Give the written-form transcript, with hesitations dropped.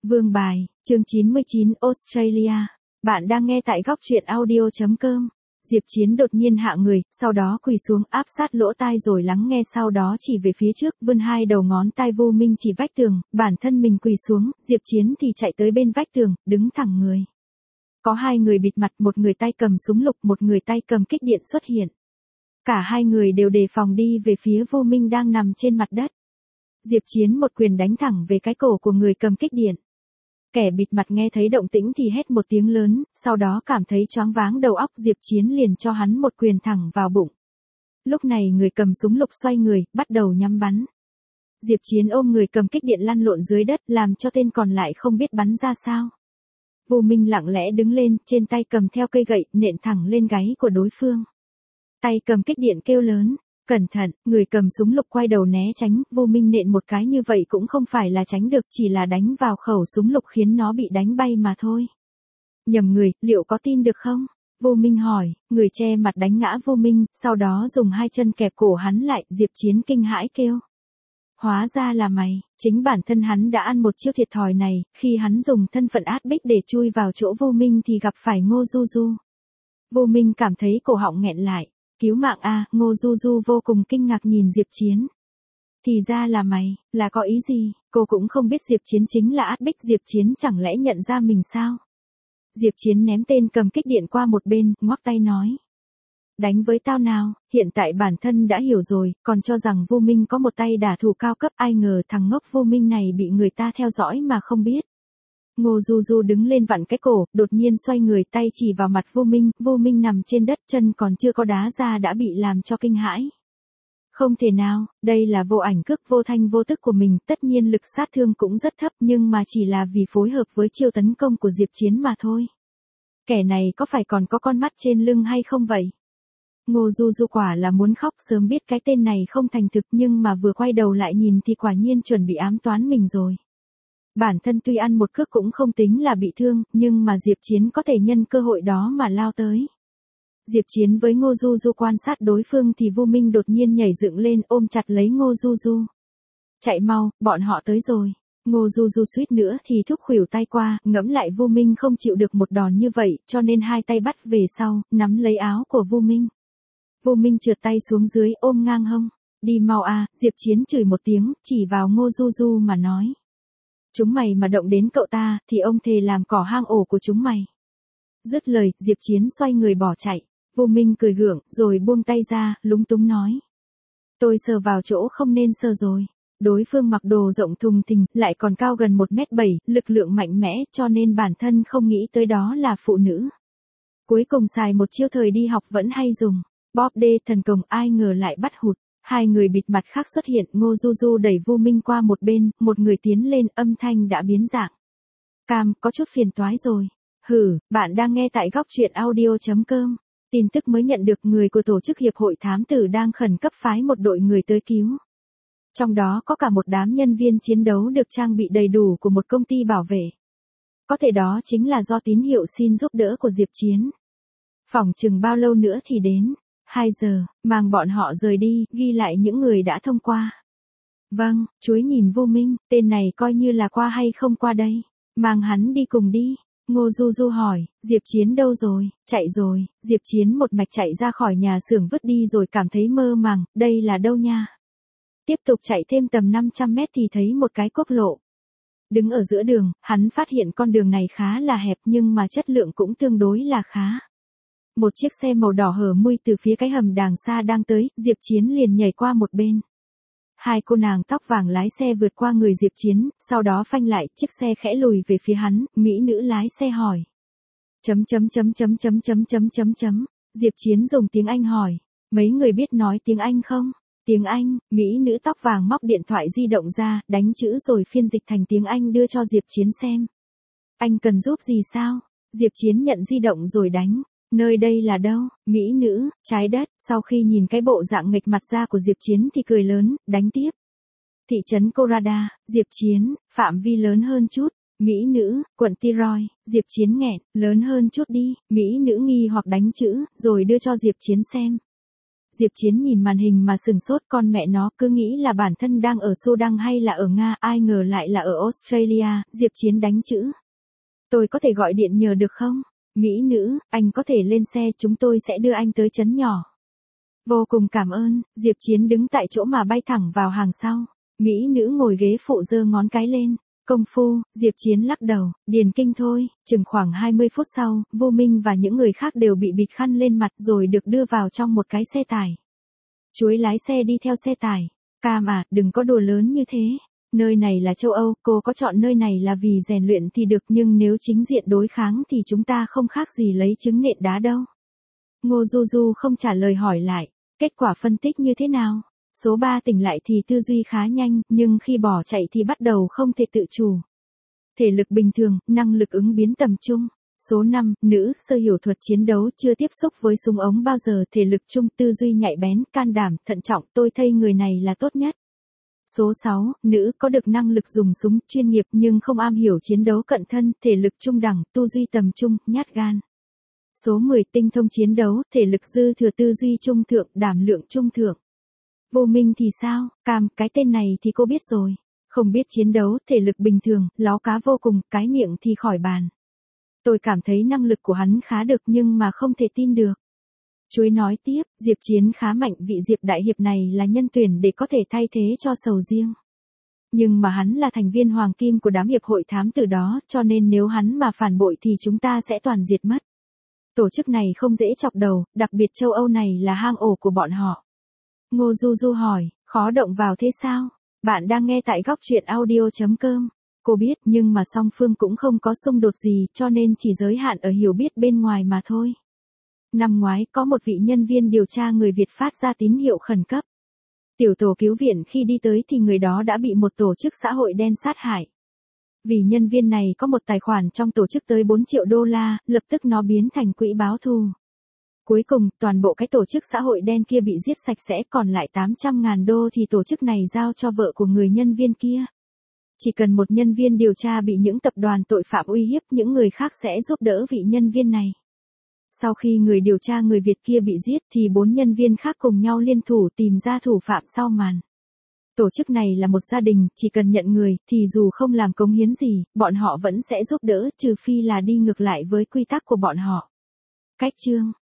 Vương bài, chương 99 Australia. Bạn đang nghe tại góc truyện audio.com. Diệp Chiến đột nhiên hạ người, sau đó quỳ xuống áp sát lỗ tai rồi lắng nghe, sau đó chỉ về phía trước, vươn hai đầu ngón tay vô minh chỉ vách tường, bản thân mình quỳ xuống, Diệp Chiến thì chạy tới bên vách tường, đứng thẳng người. Có hai người bịt mặt, một người tay cầm súng lục, một người tay cầm kích điện xuất hiện. Cả hai người đều đề phòng đi về phía vô minh đang nằm trên mặt đất. Diệp Chiến một quyền đánh thẳng về cái cổ của người cầm kích điện. Kẻ bịt mặt nghe thấy động tĩnh thì hét một tiếng lớn, sau đó cảm thấy choáng váng đầu óc, Diệp Chiến liền cho hắn một quyền thẳng vào bụng. Lúc này người cầm súng lục xoay người, bắt đầu nhắm bắn. Diệp Chiến ôm người cầm kích điện lăn lộn dưới đất, làm cho tên còn lại không biết bắn ra sao. Vô Minh lặng lẽ đứng lên, trên tay cầm theo cây gậy, nện thẳng lên gáy của đối phương. Tay cầm kích điện kêu lớn, cẩn thận, người cầm súng lục quay đầu né tránh, Vô Minh nện một cái như vậy cũng không phải là tránh được, chỉ là đánh vào khẩu súng lục khiến nó bị đánh bay mà thôi. Nhầm người, liệu có tin được không? Vô Minh hỏi, người che mặt đánh ngã Vô Minh, sau đó dùng hai chân kẹp cổ hắn lại, Diệp Chiến kinh hãi kêu. Hóa ra là mày, chính bản thân hắn đã ăn một chiêu thiệt thòi này, khi hắn dùng thân phận át bích để chui vào chỗ Vô Minh thì gặp phải Ngô Du Du. Vô Minh cảm thấy cổ họng nghẹn lại. Cứu mạng a, Ngô Du Du vô cùng kinh ngạc nhìn Diệp Chiến. Thì ra là mày, là có ý gì, cô cũng không biết Diệp Chiến chính là át bích, Diệp Chiến chẳng lẽ nhận ra mình sao? Diệp Chiến ném tên cầm kích điện qua một bên, ngoắc tay nói. Đánh với tao nào, hiện tại bản thân đã hiểu rồi, còn cho rằng Vô Minh có một tay đả thủ cao cấp, ai ngờ thằng ngốc Vô Minh này bị người ta theo dõi mà không biết. Ngô Du Du đứng lên vặn cái cổ, đột nhiên xoay người, tay chỉ vào mặt Vô Minh nằm trên đất, chân còn chưa có đá ra đã bị làm cho kinh hãi. Không thể nào, đây là vô ảnh cước vô thanh vô tức của mình, tất nhiên lực sát thương cũng rất thấp nhưng mà chỉ là vì phối hợp với chiêu tấn công của Diệp Chiến mà thôi. Kẻ này có phải còn có con mắt trên lưng hay không vậy? Ngô Du Du quả là muốn khóc, sớm biết cái tên này không thành thực nhưng mà vừa quay đầu lại nhìn thì quả nhiên chuẩn bị ám toán mình rồi. Bản thân tuy ăn một cước cũng không tính là bị thương, nhưng mà Diệp Chiến có thể nhân cơ hội đó mà lao tới. Diệp Chiến với Ngô Du Du quan sát đối phương thì Vô Minh đột nhiên nhảy dựng lên ôm chặt lấy Ngô Du Du. Chạy mau, bọn họ tới rồi. Ngô Du Du suýt nữa thì thúc khuỷu tay qua, ngẫm lại Vô Minh không chịu được một đòn như vậy, cho nên hai tay bắt về sau, nắm lấy áo của Vô Minh. Vô Minh trượt tay xuống dưới ôm ngang hông. Đi mau a, Diệp Chiến chửi một tiếng, chỉ vào Ngô Du Du mà nói. Chúng mày mà động đến cậu ta, thì ông thề làm cỏ hang ổ của chúng mày. Dứt lời, Diệp Chiến xoay người bỏ chạy. Vô Minh cười gượng, rồi buông tay ra, lúng túng nói. Tôi sờ vào chỗ không nên sờ rồi. Đối phương mặc đồ rộng thùng thình, lại còn cao gần 1m7, lực lượng mạnh mẽ, cho nên bản thân không nghĩ tới đó là phụ nữ. Cuối cùng xài một chiêu thời đi học vẫn hay dùng. Bóp đê thần công, ai ngờ lại bắt hụt. Hai người bịt mặt khác xuất hiện, Ngô Du Du đẩy Vô Minh qua một bên, một người tiến lên, âm thanh đã biến dạng. Cam, có chút phiền toái rồi. Hử, bạn đang nghe tại góc truyện audio.com. Tin tức mới nhận được, người của tổ chức hiệp hội thám tử đang khẩn cấp phái một đội người tới cứu. Trong đó có cả một đám nhân viên chiến đấu được trang bị đầy đủ của một công ty bảo vệ. Có thể đó chính là do tín hiệu xin giúp đỡ của Diệp Chiến. Phỏng chừng bao lâu nữa thì đến. 2 giờ, mang bọn họ rời đi, ghi lại những người đã thông qua. Vâng, chuối nhìn Vô Minh, tên này coi như là qua hay không qua đây. Mang hắn đi cùng đi. Ngô Du Du hỏi, Diệp Chiến đâu rồi? Chạy rồi. Diệp Chiến một mạch chạy ra khỏi nhà xưởng vứt đi rồi cảm thấy mơ màng, đây là đâu nha? Tiếp tục chạy thêm tầm 500 mét thì thấy một cái quốc lộ. Đứng ở giữa đường, hắn phát hiện con đường này khá là hẹp nhưng mà chất lượng cũng tương đối là khá. Một chiếc xe màu đỏ hở mui từ phía cái hầm đàng xa đang tới, Diệp Chiến liền nhảy qua một bên. Hai cô nàng tóc vàng lái xe vượt qua người Diệp Chiến, sau đó phanh lại, chiếc xe khẽ lùi về phía hắn, mỹ nữ lái xe hỏi. Diệp Chiến dùng tiếng Anh hỏi, mấy người biết nói tiếng Anh không? Tiếng Anh, mỹ nữ tóc vàng móc điện thoại di động ra, đánh chữ rồi phiên dịch thành tiếng Anh đưa cho Diệp Chiến xem. Anh cần giúp gì sao? Diệp Chiến nhận di động rồi đánh. Nơi đây là đâu? Mỹ nữ, trái đất, sau khi nhìn cái bộ dạng nghịch mặt ra của Diệp Chiến thì cười lớn, đánh tiếp. Thị trấn Corada, Diệp Chiến, phạm vi lớn hơn chút. Mỹ nữ, quận Tiroy, Diệp Chiến nghẹn, lớn hơn chút đi. Mỹ nữ nghi hoặc đánh chữ, rồi đưa cho Diệp Chiến xem. Diệp Chiến nhìn màn hình mà sừng sốt, con mẹ nó, cứ nghĩ là bản thân đang ở Sudan hay là ở Nga, ai ngờ lại là ở Australia. Diệp Chiến đánh chữ. Tôi có thể gọi điện nhờ được không? Mỹ nữ, anh có thể lên xe, chúng tôi sẽ đưa anh tới trấn nhỏ. Vô cùng cảm ơn. Diệp Chiến đứng tại chỗ mà bay thẳng vào hàng sau. Mỹ nữ ngồi ghế phụ giơ ngón cái lên. Công phu. Diệp Chiến lắc đầu, điền kinh thôi. Chừng khoảng 20 phút sau, Vô Minh và những người khác đều bị bịt khăn lên mặt rồi được đưa vào trong một cái xe tải. Chuối lái xe đi theo xe tải. Cam à, đừng có đùa lớn như thế. Nơi này là châu Âu, cô có chọn nơi này là vì rèn luyện thì được, nhưng nếu chính diện đối kháng thì chúng ta không khác gì lấy trứng nện đá đâu. Ngô Du Du không trả lời hỏi lại. Kết quả phân tích như thế nào? Số 3 tỉnh lại thì tư duy khá nhanh, nhưng khi bỏ chạy thì bắt đầu không thể tự chủ. Thể lực bình thường, năng lực ứng biến tầm trung. Số 5, nữ, sơ hiểu thuật chiến đấu, chưa tiếp xúc với súng ống bao giờ, thể lực trung, tư duy nhạy bén, can đảm, thận trọng, tôi thấy người này là tốt nhất. Số 6, nữ, có được năng lực dùng súng, chuyên nghiệp nhưng không am hiểu chiến đấu cận thân, thể lực trung đẳng, tư duy tầm trung, nhát gan. Số 10, tinh thông chiến đấu, thể lực dư thừa, tư duy trung thượng, đảm lượng trung thượng. Vô Minh thì sao? Cam, cái tên này thì cô biết rồi. Không biết chiến đấu, thể lực bình thường, láo cá vô cùng, cái miệng thì khỏi bàn. Tôi cảm thấy năng lực của hắn khá được nhưng mà không thể tin được. Chuối nói tiếp, Diệp Chiến khá mạnh, vị Diệp đại hiệp này là nhân tuyển để có thể thay thế cho Sầu Riêng. Nhưng mà hắn là thành viên hoàng kim của đám hiệp hội thám tử đó, cho nên nếu hắn mà phản bội thì chúng ta sẽ toàn diệt mất. Tổ chức này không dễ chọc đầu, đặc biệt châu Âu này là hang ổ của bọn họ. Ngô Du Du hỏi, khó động vào thế sao? Bạn đang nghe tại góc truyện audio.com. Cô biết nhưng mà song phương cũng không có xung đột gì cho nên chỉ giới hạn ở hiểu biết bên ngoài mà thôi. Năm ngoái có một vị nhân viên điều tra người Việt phát ra tín hiệu khẩn cấp. Tiểu tổ cứu viện khi đi tới thì người đó đã bị một tổ chức xã hội đen sát hại. Vì nhân viên này có một tài khoản trong tổ chức tới 4 triệu đô la, lập tức nó biến thành quỹ báo thù. Cuối cùng, toàn bộ cái tổ chức xã hội đen kia bị giết sạch sẽ, còn lại 800.000 đô thì tổ chức này giao cho vợ của người nhân viên kia. Chỉ cần một nhân viên điều tra bị những tập đoàn tội phạm uy hiếp, những người khác sẽ giúp đỡ vị nhân viên này. Sau khi người điều tra người Việt kia bị giết thì 4 nhân viên khác cùng nhau liên thủ tìm ra thủ phạm sau màn. Tổ chức này là một gia đình, chỉ cần nhận người thì dù không làm cống hiến gì, bọn họ vẫn sẽ giúp đỡ, trừ phi là đi ngược lại với quy tắc của bọn họ. Cách chương